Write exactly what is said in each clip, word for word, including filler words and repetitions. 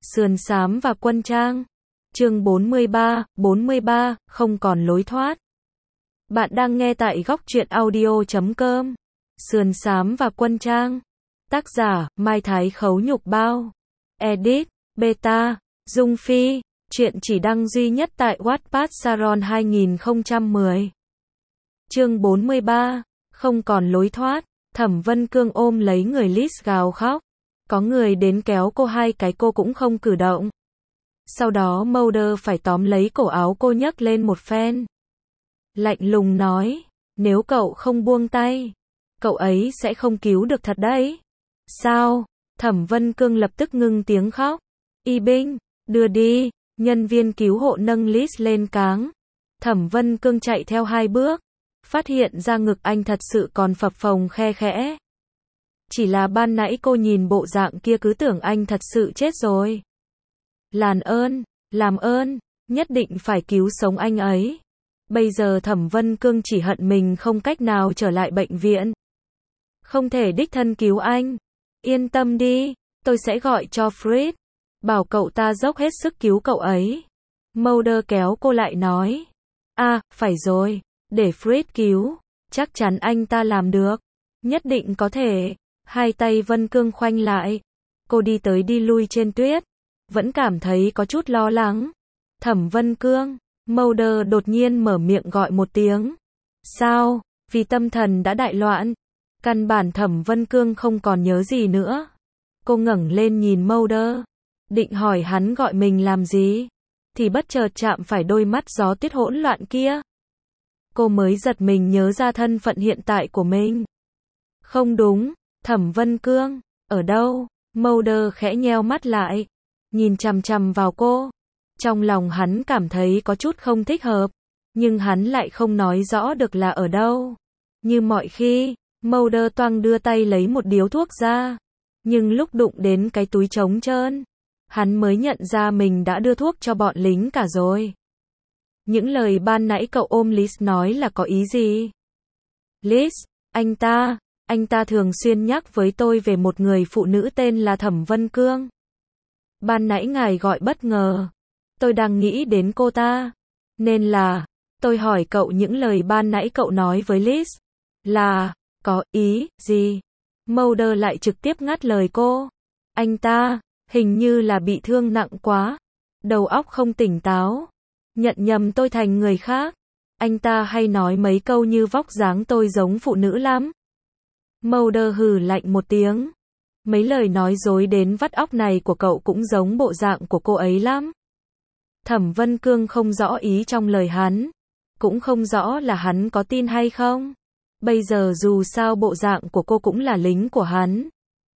Sườn xám và quân trang. Chương bốn mươi ba, bốn mươi ba, không còn lối thoát. Bạn đang nghe tại góc truyện audio chấm com. Sườn xám và quân trang. Tác giả, Mai Thái Khấu Nhục Bao. Edit, Beta, Dung Phi. Chuyện chỉ đăng duy nhất tại Wattpad Saron hai không một không. Chương bốn mươi ba, không còn lối thoát. Thẩm Vân Cương ôm lấy người Liz gào khóc. Có người đến kéo cô hai cái cô cũng không cử động. Sau đó Mulder phải tóm lấy cổ áo cô nhấc lên một phen. Lạnh lùng nói, nếu cậu không buông tay, cậu ấy sẽ không cứu được thật đấy. Sao? Thẩm Vân Cương lập tức ngưng tiếng khóc. Y binh, đưa đi. Nhân viên cứu hộ nâng Liz lên cáng. Thẩm Vân Cương chạy theo hai bước, phát hiện ra ngực anh thật sự còn phập phồng khe khẽ. Chỉ là ban nãy cô nhìn bộ dạng kia cứ tưởng anh thật sự chết rồi. Làm ơn, làm ơn, nhất định phải cứu sống anh ấy. Bây giờ Thẩm Vân Cương chỉ hận mình không cách nào trở lại bệnh viện. Không thể đích thân cứu anh. Yên tâm đi, tôi sẽ gọi cho Fred. Bảo cậu ta dốc hết sức cứu cậu ấy. Mulder kéo cô lại nói. À, phải rồi, để Fred cứu. Chắc chắn anh ta làm được. Nhất định có thể. Hai tay Vân Cương khoanh lại. Cô đi tới đi lui trên tuyết. Vẫn cảm thấy có chút lo lắng. Thẩm Vân Cương. Mulder đột nhiên mở miệng gọi một tiếng. Sao? Vì tâm thần đã đại loạn. Căn bản Thẩm Vân Cương không còn nhớ gì nữa. Cô ngẩng lên nhìn Mulder. Định hỏi hắn gọi mình làm gì. Thì bất chợt chạm phải đôi mắt gió tuyết hỗn loạn kia. Cô mới giật mình nhớ ra thân phận hiện tại của mình. Không đúng. Thẩm Vân Cương. Ở đâu? Mulder khẽ nheo mắt lại. Nhìn chằm chằm vào cô. Trong lòng hắn cảm thấy có chút không thích hợp. Nhưng hắn lại không nói rõ được là ở đâu. Như mọi khi, Mulder toang đưa tay lấy một điếu thuốc ra. Nhưng lúc đụng đến cái túi trống trơn, hắn mới nhận ra mình đã đưa thuốc cho bọn lính cả rồi. Những lời ban nãy cậu ôm Liz nói là có ý gì? Liz, anh ta, anh ta thường xuyên nhắc với tôi về một người phụ nữ tên là Thẩm Vân Cương. Ban nãy ngài gọi bất ngờ. Tôi đang nghĩ đến cô ta. Nên là, tôi hỏi cậu những lời ban nãy cậu nói với Liz. Là, có ý gì? Mulder lại trực tiếp ngắt lời cô. Anh ta, hình như là bị thương nặng quá. Đầu óc không tỉnh táo. Nhận nhầm tôi thành người khác. Anh ta hay nói mấy câu như vóc dáng tôi giống phụ nữ lắm. Mulder hừ lạnh một tiếng. Mấy lời nói dối đến vắt óc này của cậu cũng giống bộ dạng của cô ấy lắm. Thẩm Vân Cương không rõ ý trong lời hắn. Cũng không rõ là hắn có tin hay không. Bây giờ dù sao bộ dạng của cô cũng là lính của hắn.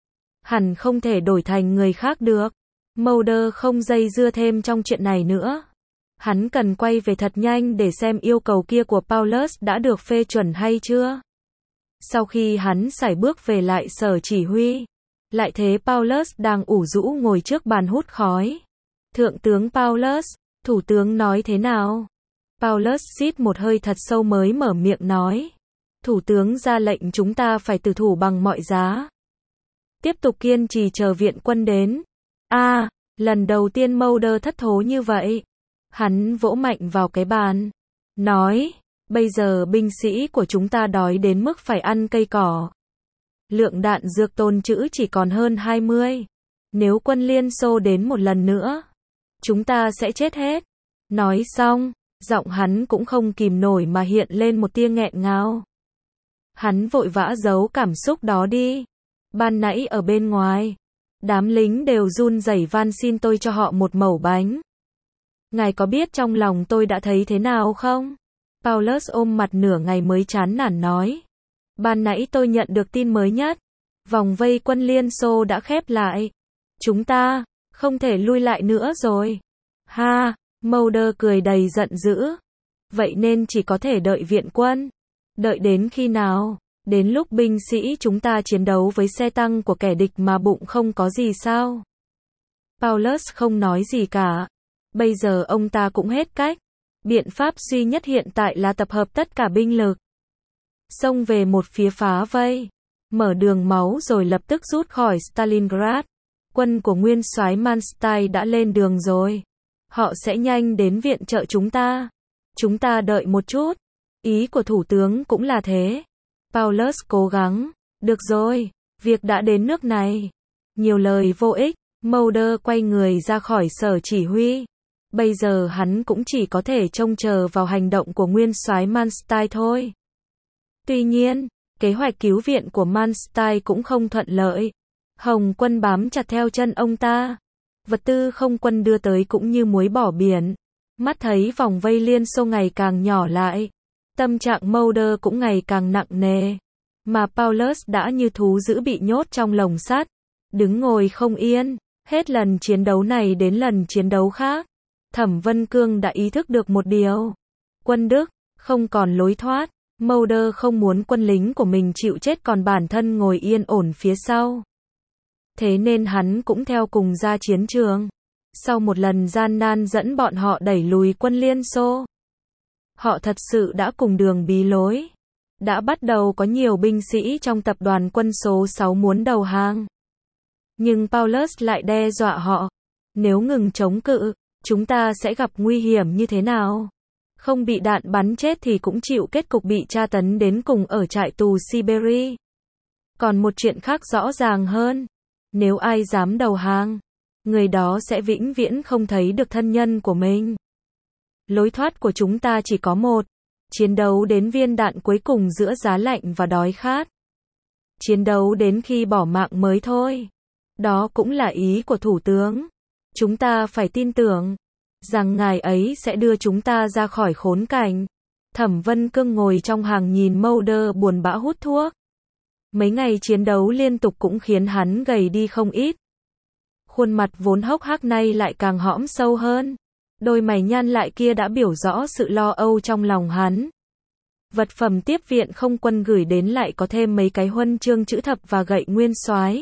Hẳn không thể đổi thành người khác được. Mulder không dây dưa thêm trong chuyện này nữa. Hắn cần quay về thật nhanh để xem yêu cầu kia của Paulus đã được phê chuẩn hay chưa. Sau khi hắn sải bước về lại sở chỉ huy, lại thấy Paulus đang ủ rũ ngồi trước bàn hút khói. Thượng tướng Paulus, thủ tướng nói thế nào? Paulus hít một hơi thật sâu mới mở miệng nói. Thủ tướng ra lệnh chúng ta phải tử thủ bằng mọi giá. Tiếp tục kiên trì chờ viện quân đến. A, à, lần đầu tiên Mulder thất thố như vậy. Hắn vỗ mạnh vào cái bàn. Nói, bây giờ binh sĩ của chúng ta đói đến mức phải ăn cây cỏ. Lượng đạn dược tồn trữ chỉ còn hơn hai mươi. Nếu quân Liên Xô đến một lần nữa, chúng ta sẽ chết hết. Nói xong, giọng hắn cũng không kìm nổi mà hiện lên một tia nghẹn ngào. Hắn vội vã giấu cảm xúc đó đi. Ban nãy ở bên ngoài, đám lính đều run rẩy van xin tôi cho họ một mẩu bánh. Ngài có biết trong lòng tôi đã thấy thế nào không? Paulus ôm mặt nửa ngày mới chán nản nói. Ban nãy tôi nhận được tin mới nhất. Vòng vây quân Liên Xô đã khép lại. Chúng ta, không thể lui lại nữa rồi. Ha, Mulder cười đầy giận dữ. Vậy nên chỉ có thể đợi viện quân. Đợi đến khi nào? Đến lúc binh sĩ chúng ta chiến đấu với xe tăng của kẻ địch mà bụng không có gì sao? Paulus không nói gì cả. Bây giờ ông ta cũng hết cách. Biện pháp duy nhất hiện tại là tập hợp tất cả binh lực. Xông về một phía phá vây. Mở đường máu rồi lập tức rút khỏi Stalingrad. Quân của nguyên soái Manstein đã lên đường rồi. Họ sẽ nhanh đến viện trợ chúng ta. Chúng ta đợi một chút. Ý của thủ tướng cũng là thế. Paulus cố gắng. Được rồi, việc đã đến nước này. Nhiều lời vô ích, Mulder quay người ra khỏi sở chỉ huy. Bây giờ hắn cũng chỉ có thể trông chờ vào hành động của nguyên soái Manstein thôi. Tuy nhiên, kế hoạch cứu viện của Manstein cũng không thuận lợi. Hồng quân bám chặt theo chân ông ta. Vật tư không quân đưa tới cũng như muối bỏ biển. Mắt thấy vòng vây Liên Xô ngày càng nhỏ lại. Tâm trạng Mulder cũng ngày càng nặng nề. Mà Paulus đã như thú dữ bị nhốt trong lồng sắt. Đứng ngồi không yên. Hết lần chiến đấu này đến lần chiến đấu khác. Thẩm Vân Cương đã ý thức được một điều. Quân Đức, không còn lối thoát. Mulder không muốn quân lính của mình chịu chết còn bản thân ngồi yên ổn phía sau. Thế nên hắn cũng theo cùng ra chiến trường. Sau một lần gian nan dẫn bọn họ đẩy lùi quân Liên Xô. Họ thật sự đã cùng đường bí lối. Đã bắt đầu có nhiều binh sĩ trong tập đoàn quân số sáu muốn đầu hàng. Nhưng Paulus lại đe dọa họ. Nếu ngừng chống cự, chúng ta sẽ gặp nguy hiểm như thế nào? Không bị đạn bắn chết thì cũng chịu kết cục bị tra tấn đến cùng ở trại tù Siberia. Còn một chuyện khác rõ ràng hơn. Nếu ai dám đầu hàng, người đó sẽ vĩnh viễn không thấy được thân nhân của mình. Lối thoát của chúng ta chỉ có một. Chiến đấu đến viên đạn cuối cùng giữa giá lạnh và đói khát. Chiến đấu đến khi bỏ mạng mới thôi. Đó cũng là ý của Thủ tướng. Chúng ta phải tin tưởng rằng ngài ấy sẽ đưa chúng ta ra khỏi khốn cảnh. Thẩm Vân Cương ngồi trong hàng nhìn Mulder buồn bã hút thuốc. Mấy ngày chiến đấu liên tục cũng khiến hắn gầy đi không ít. Khuôn mặt vốn hốc hác nay lại càng hõm sâu hơn. Đôi mày nhăn lại kia đã biểu rõ sự lo âu trong lòng hắn. Vật phẩm tiếp viện không quân gửi đến lại có thêm mấy cái huân chương chữ thập và gậy nguyên soái.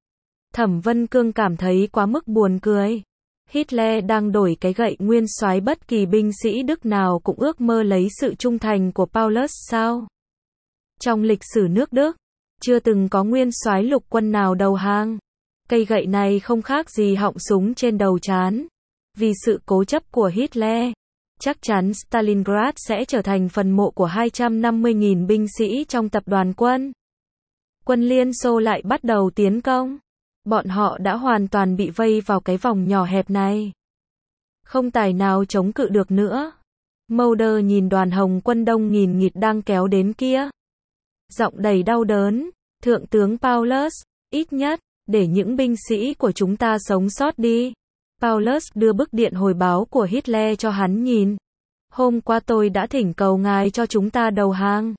Thẩm Vân Cương cảm thấy quá mức buồn cười. Hitler đang đổi cái gậy nguyên soái, bất kỳ binh sĩ Đức nào cũng ước mơ lấy sự trung thành của Paulus sao? Trong lịch sử nước Đức, chưa từng có nguyên soái lục quân nào đầu hàng. Cây gậy này không khác gì họng súng trên đầu trán. Vì sự cố chấp của Hitler, chắc chắn Stalingrad sẽ trở thành phần mộ của hai trăm năm mươi nghìn binh sĩ trong tập đoàn quân. Quân Liên Xô lại bắt đầu tiến công. Bọn họ đã hoàn toàn bị vây vào cái vòng nhỏ hẹp này. Không tài nào chống cự được nữa. Mulder nhìn đoàn Hồng quân đông nghìn nghịt đang kéo đến kia. Giọng đầy đau đớn. Thượng tướng Paulus, ít nhất, để những binh sĩ của chúng ta sống sót đi. Paulus đưa bức điện hồi báo của Hitler cho hắn nhìn. Hôm qua tôi đã thỉnh cầu ngài cho chúng ta đầu hàng.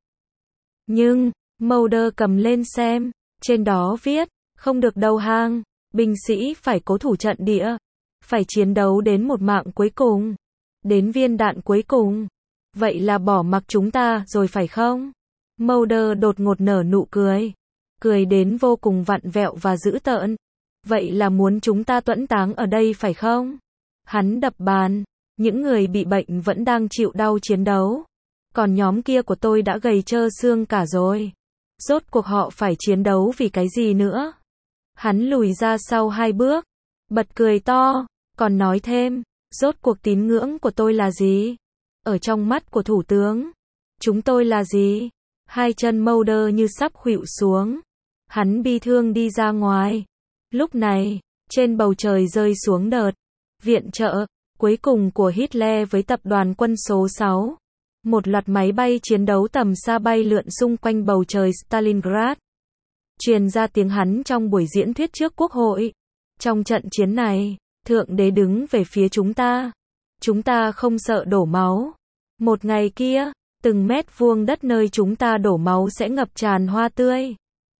Nhưng, Mulder cầm lên xem. Trên đó viết, không được đầu hàng. Binh sĩ phải cố thủ trận địa. Phải chiến đấu đến một mạng cuối cùng. Đến viên đạn cuối cùng. Vậy là bỏ mặc chúng ta rồi phải không? Mulder đột ngột nở nụ cười. Cười đến vô cùng vặn vẹo và dữ tợn. Vậy là muốn chúng ta tuẫn táng ở đây phải không? Hắn đập bàn. Những người bị bệnh vẫn đang chịu đau chiến đấu. Còn nhóm kia của tôi đã gầy trơ xương cả rồi. Rốt cuộc họ phải chiến đấu vì cái gì nữa? Hắn lùi ra sau hai bước. Bật cười to. Còn nói thêm. Rốt cuộc tín ngưỡng của tôi là gì? Ở trong mắt của thủ tướng. Chúng tôi là gì? Hai chân Mulder như sắp khuỵu xuống. Hắn bi thương đi ra ngoài. Lúc này, trên bầu trời rơi xuống đợt viện trợ cuối cùng của Hitler với tập đoàn quân số sáu. Một loạt máy bay chiến đấu tầm xa bay lượn xung quanh bầu trời Stalingrad. Truyền ra tiếng hắn trong buổi diễn thuyết trước Quốc hội. Trong trận chiến này, Thượng Đế đứng về phía chúng ta. Chúng ta không sợ đổ máu. Một ngày kia, từng mét vuông đất nơi chúng ta đổ máu sẽ ngập tràn hoa tươi.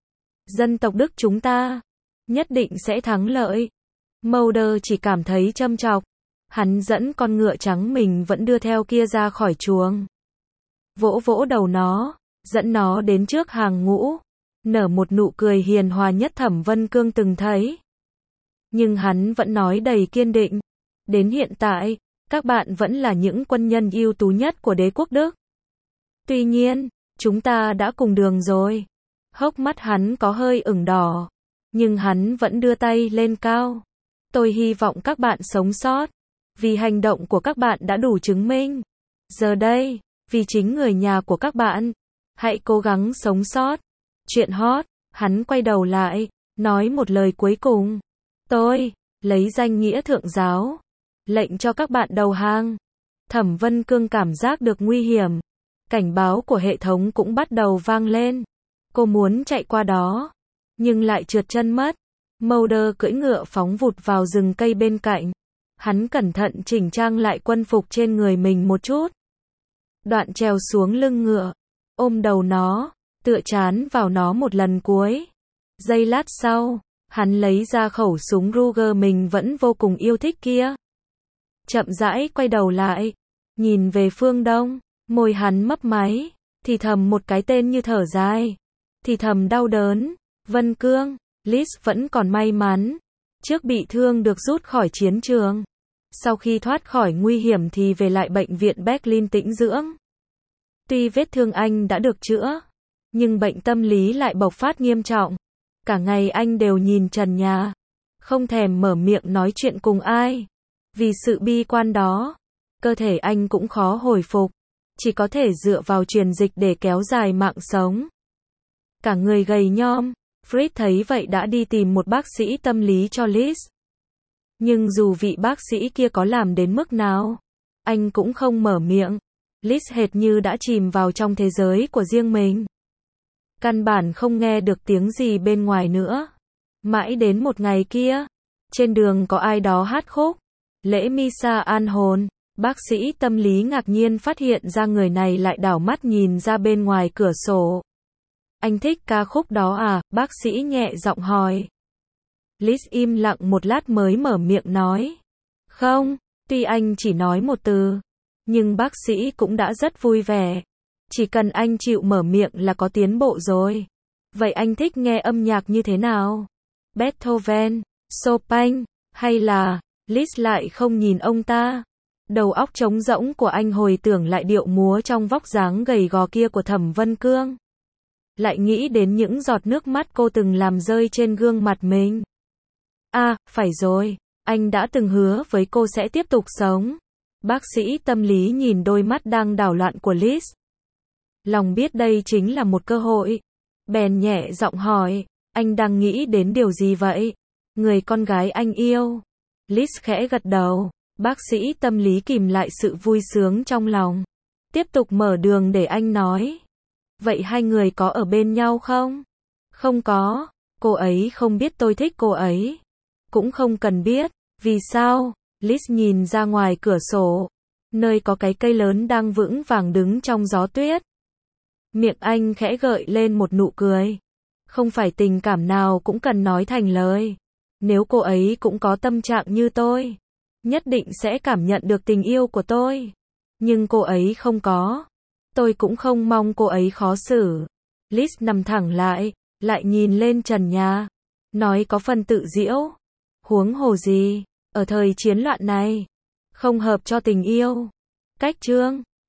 Dân tộc Đức chúng ta nhất định sẽ thắng lợi. Mulder chỉ cảm thấy châm chọc. Hắn dẫn con ngựa trắng mình vẫn đưa theo kia ra khỏi chuồng. Vỗ vỗ đầu nó, dẫn nó đến trước hàng ngũ. Nở một nụ cười hiền hòa nhất Thẩm Vân Cương từng thấy. Nhưng hắn vẫn nói đầy kiên định. Đến hiện tại, các bạn vẫn là những quân nhân ưu tú nhất của đế quốc Đức. Tuy nhiên, chúng ta đã cùng đường rồi. Hốc mắt hắn có hơi ửng đỏ. Nhưng hắn vẫn đưa tay lên cao. Tôi hy vọng các bạn sống sót. Vì hành động của các bạn đã đủ chứng minh. Giờ đây, vì chính người nhà của các bạn, hãy cố gắng sống sót. Chuyện hot, hắn quay đầu lại, nói một lời cuối cùng. Tôi, lấy danh nghĩa thượng giáo, lệnh cho các bạn đầu hàng. Thẩm Vân Cương cảm giác được nguy hiểm. Cảnh báo của hệ thống cũng bắt đầu vang lên. Cô muốn chạy qua đó, nhưng lại trượt chân mất. Mulder cưỡi ngựa phóng vụt vào rừng cây bên cạnh. Hắn cẩn thận chỉnh trang lại quân phục trên người mình một chút. Đoạn trèo xuống lưng ngựa, ôm đầu nó, tựa chán vào nó một lần cuối. Giây lát sau, hắn lấy ra khẩu súng Ruger mình vẫn vô cùng yêu thích kia. Chậm rãi quay đầu lại, nhìn về phương đông, môi hắn mấp máy, thì thầm một cái tên như thở dài, thì thầm đau đớn. Vân Cương, Liz vẫn còn may mắn, trước bị thương được rút khỏi chiến trường. Sau khi thoát khỏi nguy hiểm thì về lại bệnh viện Berlin tĩnh dưỡng. Tuy vết thương anh đã được chữa, nhưng bệnh tâm lý lại bộc phát nghiêm trọng. Cả ngày anh đều nhìn trần nhà, không thèm mở miệng nói chuyện cùng ai. Vì sự bi quan đó, cơ thể anh cũng khó hồi phục, chỉ có thể dựa vào truyền dịch để kéo dài mạng sống. Cả người gầy nhom, Fritz thấy vậy đã đi tìm một bác sĩ tâm lý cho Liz. Nhưng dù vị bác sĩ kia có làm đến mức nào, anh cũng không mở miệng. Liz hệt như đã chìm vào trong thế giới của riêng mình. Căn bản không nghe được tiếng gì bên ngoài nữa. Mãi đến một ngày kia, trên đường có ai đó hát khúc Lễ Misa an hồn. Bác sĩ tâm lý ngạc nhiên phát hiện ra người này lại đảo mắt nhìn ra bên ngoài cửa sổ. Anh thích ca khúc đó à? Bác sĩ nhẹ giọng hỏi. Liz im lặng một lát mới mở miệng nói. Không, tuy anh chỉ nói một từ, nhưng bác sĩ cũng đã rất vui vẻ. Chỉ cần anh chịu mở miệng là có tiến bộ rồi. Vậy anh thích nghe âm nhạc như thế nào? Beethoven, Chopin, hay là... Liz lại không nhìn ông ta. Đầu óc trống rỗng của anh hồi tưởng lại điệu múa trong vóc dáng gầy gò kia của Thẩm Vân Cương. Lại nghĩ đến những giọt nước mắt cô từng làm rơi trên gương mặt mình. À, phải rồi, anh đã từng hứa với cô sẽ tiếp tục sống. Bác sĩ tâm lý nhìn đôi mắt đang đảo loạn của Liz. Lòng biết đây chính là một cơ hội. Bèn nhẹ giọng hỏi, anh đang nghĩ đến điều gì vậy? Người con gái anh yêu. Liz khẽ gật đầu. Bác sĩ tâm lý kìm lại sự vui sướng trong lòng. Tiếp tục mở đường để anh nói. Vậy hai người có ở bên nhau không? Không có. Cô ấy không biết tôi thích cô ấy. Cũng không cần biết. Vì sao? Liz nhìn ra ngoài cửa sổ, nơi có cái cây lớn đang vững vàng đứng trong gió tuyết. Miệng anh khẽ gợi lên một nụ cười. Không phải tình cảm nào cũng cần nói thành lời. Nếu cô ấy cũng có tâm trạng như tôi, nhất định sẽ cảm nhận được tình yêu của tôi. Nhưng cô ấy không có. Tôi cũng không mong cô ấy khó xử. Liz nằm thẳng lại, lại nhìn lên trần nhà. Nói có phần tự giễu. Huống hồ gì, ở thời chiến loạn này, không hợp cho tình yêu. Cách chương